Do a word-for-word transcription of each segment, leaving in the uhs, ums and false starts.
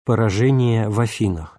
Поражение в Афинах.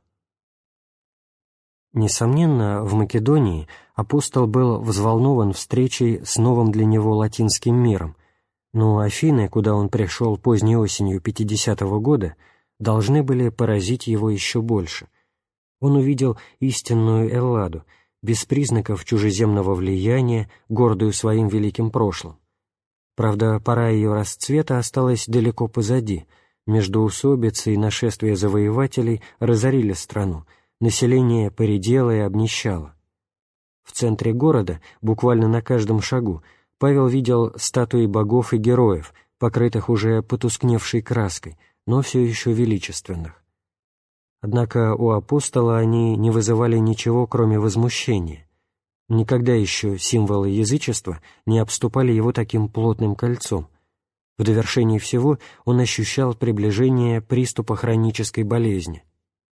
Несомненно, в Македонии апостол был взволнован встречей с новым для него латинским миром, но Афины, куда он пришел поздней осенью пятидесятого года, должны были поразить его еще больше. Он увидел истинную Элладу, без признаков чужеземного влияния, гордую своим великим прошлым. Правда, пора ее расцвета осталась далеко позади. Междоусобицы и нашествия завоевателей разорили страну, население поредело и обнищало. В центре города, буквально на каждом шагу, Павел видел статуи богов и героев, покрытых уже потускневшей краской, но все еще величественных. Однако у апостола они не вызывали ничего, кроме возмущения. Никогда еще символы язычества не обступали его таким плотным кольцом. В довершении всего он ощущал приближение приступа хронической болезни.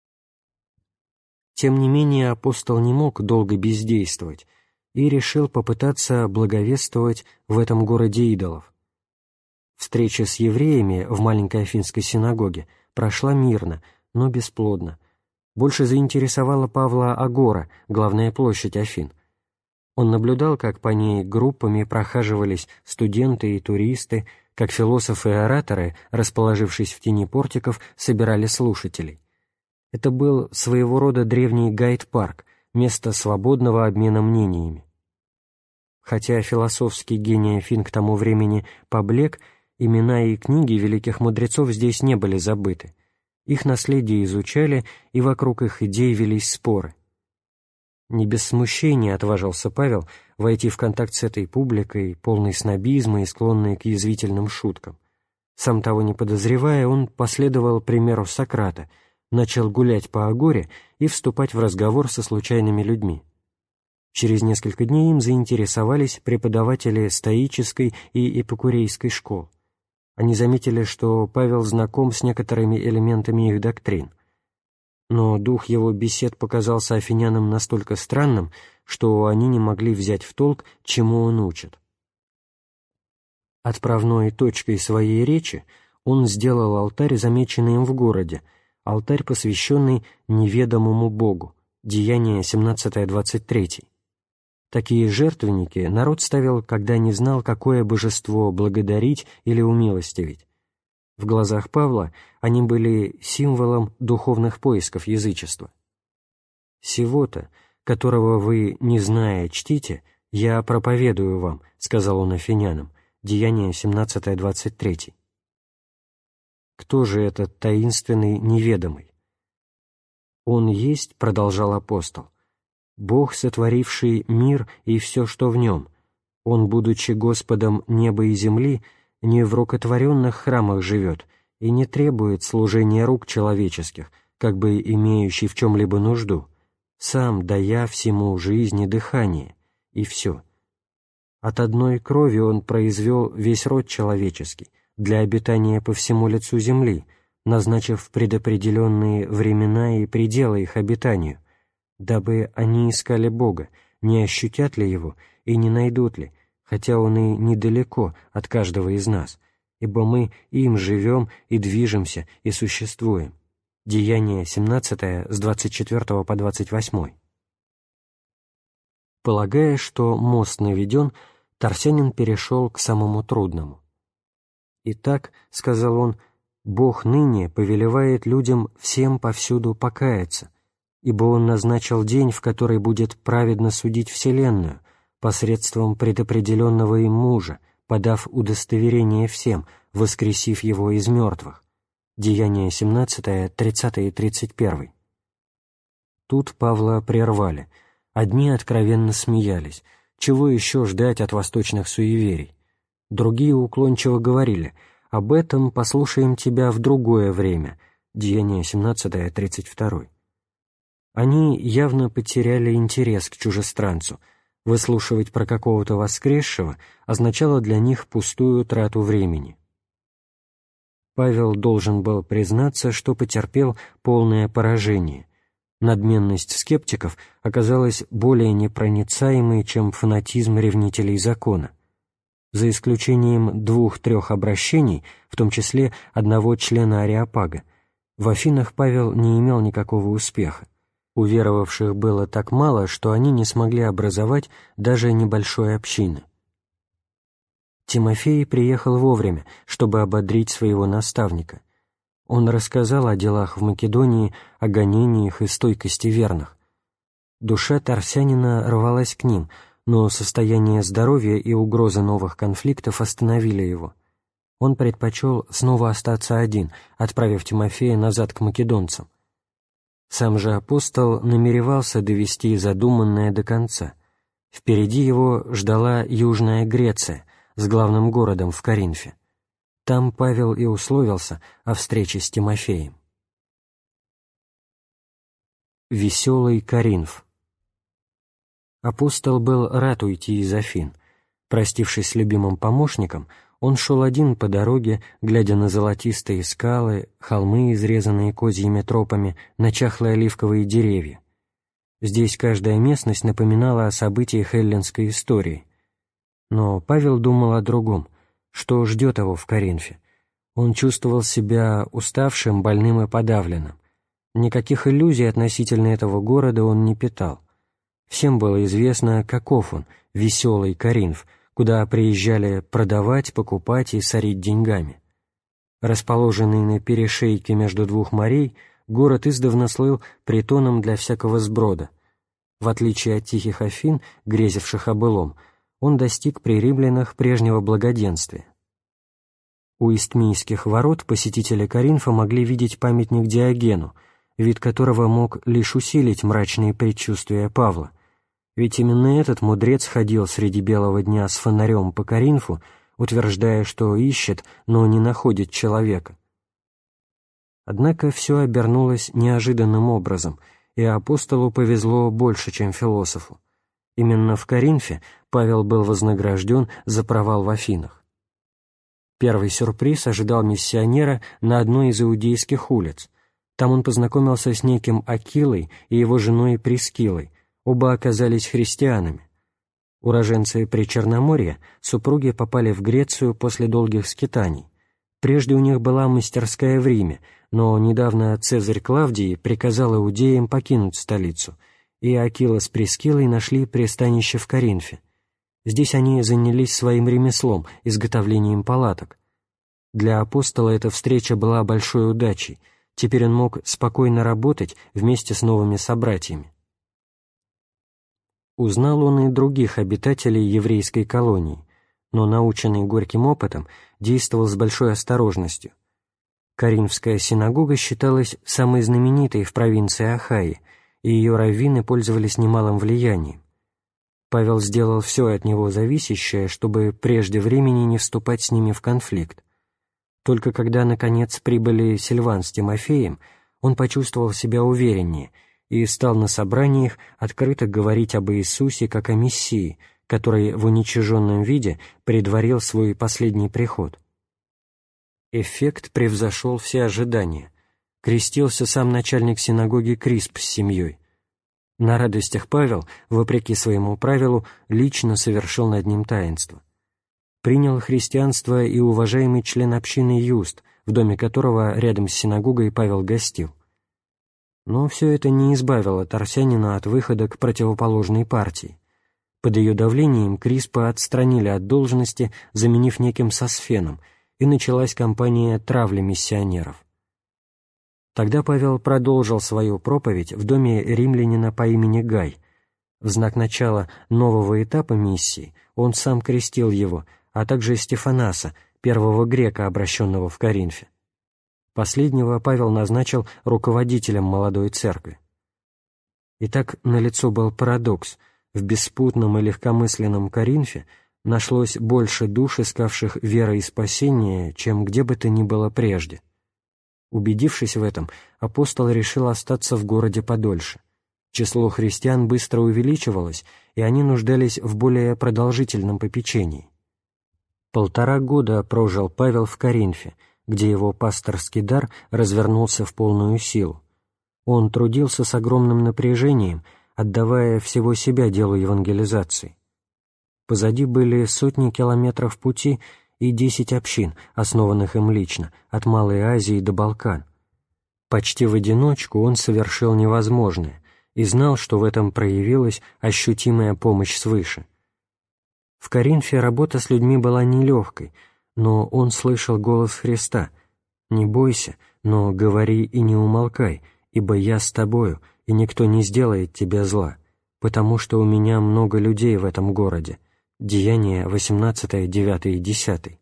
Тем не менее апостол не мог долго бездействовать и решил попытаться благовествовать в этом городе идолов. Встреча с евреями в маленькой афинской синагоге прошла мирно, но бесплодно. Больше заинтересовала Павла Агора, главная площадь Афин. Он наблюдал, как по ней группами прохаживались студенты и туристы, как философы и ораторы, расположившись в тени портиков, собирали слушателей. Это был своего рода древний гайд-парк, место свободного обмена мнениями. Хотя философский гений Афин к тому времени поблек, имена и книги великих мудрецов здесь не были забыты. Их наследие изучали, и вокруг их идей велись споры. Не без смущения отважился Павел войти в контакт с этой публикой, полной снобизма и склонной к язвительным шуткам. Сам того не подозревая, он последовал примеру Сократа, начал гулять по агоре и вступать в разговор со случайными людьми. Через несколько дней им заинтересовались преподаватели стоической и эпикурейской школ. Они заметили, что Павел знаком с некоторыми элементами их доктрин. Но дух его бесед показался афинянам настолько странным, что они не могли взять в толк, чему он учит. Отправной точкой своей речи он сделал алтарь, замеченный им в городе, алтарь, посвященный неведомому Богу, Деяния семнадцатое двадцать три. Такие жертвенники народ ставил, когда не знал, какое божество благодарить или умилостивить. В глазах Павла они были символом духовных поисков язычества. «Сего-то, которого вы, не зная, чтите, я проповедую вам», — сказал он афинянам, Деяния семнадцатое двадцать три. Кто же этот таинственный неведомый? «Он есть, — продолжал апостол, — Бог, сотворивший мир и все, что в нем. Он, будучи Господом неба и земли, не в рукотворенных храмах живет и не требует служения рук человеческих, как бы имеющий в чем-либо нужду, сам дая всему жизнь и дыхание, и все. От одной крови он произвел весь род человеческий для обитания по всему лицу земли, назначив предопределенные времена и пределы их обитанию, дабы они искали Бога, не ощутят ли Его и не найдут ли, хотя Он и недалеко от каждого из нас, ибо мы им живем и движемся и существуем». Деяние семнадцатое с двадцать четвёртого по двадцать восьмой. Полагая, что мост наведен, Тарсянин перешел к самому трудному. «Итак, — сказал он, — Бог ныне повелевает людям всем повсюду покаяться, ибо Он назначил день, в который будет праведно судить вселенную, посредством предопределенного им мужа, подав удостоверение всем, воскресив его из мертвых». Деяния семнадцатое, тридцатый и тридцать первый. Тут Павла прервали. Одни откровенно смеялись. Чего еще ждать от восточных суеверий? Другие уклончиво говорили: «Об этом послушаем тебя в другое время». Деяния семнадцатое, тридцать второй. Они явно потеряли интерес к чужестранцу. Выслушивать про какого-то воскресшего означало для них пустую трату времени. Павел должен был признаться, что потерпел полное поражение. Надменность скептиков оказалась более непроницаемой, чем фанатизм ревнителей закона. За исключением двух-трех обращений, в том числе одного члена Ареопага, В Афинах Павел не имел никакого успеха. Уверовавших было так мало, что они не смогли образовать даже небольшой общины. Тимофей приехал вовремя, чтобы ободрить своего наставника. Он рассказал о делах в Македонии, о гонениях и стойкости верных. Душа Тарсянина рвалась к ним, но состояние здоровья и угроза новых конфликтов остановили его. Он предпочел снова остаться один, отправив Тимофея назад к македонцам. Сам же апостол намеревался довести задуманное до конца. Впереди его ждала Южная Греция с главным городом в Коринфе. Там Павел и условился о встрече с Тимофеем. Веселый Коринф. Апостол был рад уйти из Афин. Простившись с любимым помощником, он шел один по дороге, глядя на золотистые скалы, холмы, изрезанные козьими тропами, на чахлые оливковые деревья. Здесь каждая местность напоминала о событиях эллинской истории. Но Павел думал о другом, что ждет его в Коринфе. Он чувствовал себя уставшим, больным и подавленным. Никаких иллюзий относительно этого города он не питал. Всем было известно, каков он, веселый Коринф, куда приезжали продавать, покупать и сорить деньгами. Расположенный на перешейке между двух морей, город издавна слыл притоном для всякого сброда. В отличие от тихих Афин, грезивших о былом, он достиг при римлянах прежнего благоденствия. У Истмийских ворот посетители Коринфа могли видеть памятник Диогену, вид которого мог лишь усилить мрачные предчувствия Павла, ведь именно этот мудрец ходил среди белого дня с фонарем по Коринфу, утверждая, что ищет, но не находит человека. Однако все обернулось неожиданным образом, и апостолу повезло больше, чем философу. Именно в Коринфе Павел был вознагражден за провал в Афинах. Первый сюрприз ожидал миссионера на одной из иудейских улиц. Там он познакомился с неким Акилой и его женой Прискилой. Оба оказались христианами. Уроженцы Причерноморья, супруги попали в Грецию после долгих скитаний. Прежде у них была мастерская в Риме, но недавно Цезарь Клавдий приказал иудеям покинуть столицу, и Акила с Прискилой нашли пристанище в Коринфе. Здесь они занялись своим ремеслом, изготовлением палаток. Для апостола эта встреча была большой удачей. Теперь он мог спокойно работать вместе с новыми собратьями. Узнал он и других обитателей еврейской колонии, но, наученный горьким опытом, действовал с большой осторожностью. Коринфская синагога считалась самой знаменитой в провинции Ахайи, и ее раввины пользовались немалым влиянием. Павел сделал все от него зависящее, чтобы прежде времени не вступать с ними в конфликт. Только когда, наконец, прибыли Сильван с Тимофеем, он почувствовал себя увереннее и стал на собраниях открыто говорить об Иисусе как о Мессии, который в уничиженном виде предварил свой последний приход. Эффект превзошел все ожидания. Крестился сам начальник синагоги Крисп с семьей. На радостях Павел, вопреки своему правилу, лично совершил над ним таинство. Принял христианство и уважаемый член общины Юст, в доме которого рядом с синагогой Павел гостил. Но все это не избавило Тарсянина от выхода к противоположной партии. Под ее давлением Криспа отстранили от должности, заменив неким Сосфеном, и началась кампания травли миссионеров. Тогда Павел продолжил свою проповедь в доме римлянина по имени Гай. В знак начала нового этапа миссии он сам крестил его, а также Стефанаса, первого грека, обращенного в Коринфе. Последнего Павел назначил руководителем молодой церкви. Итак, налицо был парадокс. В беспутном и легкомысленном Коринфе нашлось больше душ, искавших веры и спасения, чем где бы то ни было прежде. Убедившись в этом, апостол решил остаться в городе подольше. Число христиан быстро увеличивалось, и они нуждались в более продолжительном попечении. Полтора года прожил Павел в Коринфе, где его пасторский дар развернулся в полную силу. Он трудился с огромным напряжением, отдавая всего себя делу евангелизации. Позади были сотни километров пути и десять общин, основанных им лично, от Малой Азии до Балкан. Почти в одиночку он совершил невозможное и знал, что в этом проявилась ощутимая помощь свыше. В Коринфе работа с людьми была нелегкой, но он слышал голос Христа: «Не бойся, но говори и не умолкай, ибо я с тобою, и никто не сделает тебе зла, потому что у меня много людей в этом городе». Деяния восемнадцатое, девятое и десятое.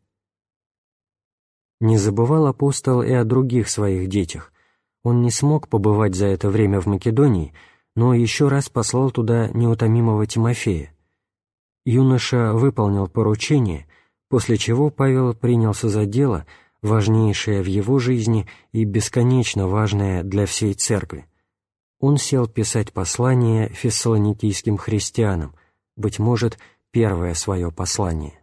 Не забывал апостол и о других своих детях. Он не смог побывать за это время в Македонии, но еще раз послал туда неутомимого Тимофея. Юноша выполнил поручение, после чего Павел принялся за дело, важнейшее в его жизни и бесконечно важное для всей церкви. Он сел писать послание фессалоникийским христианам, быть может, первое свое послание.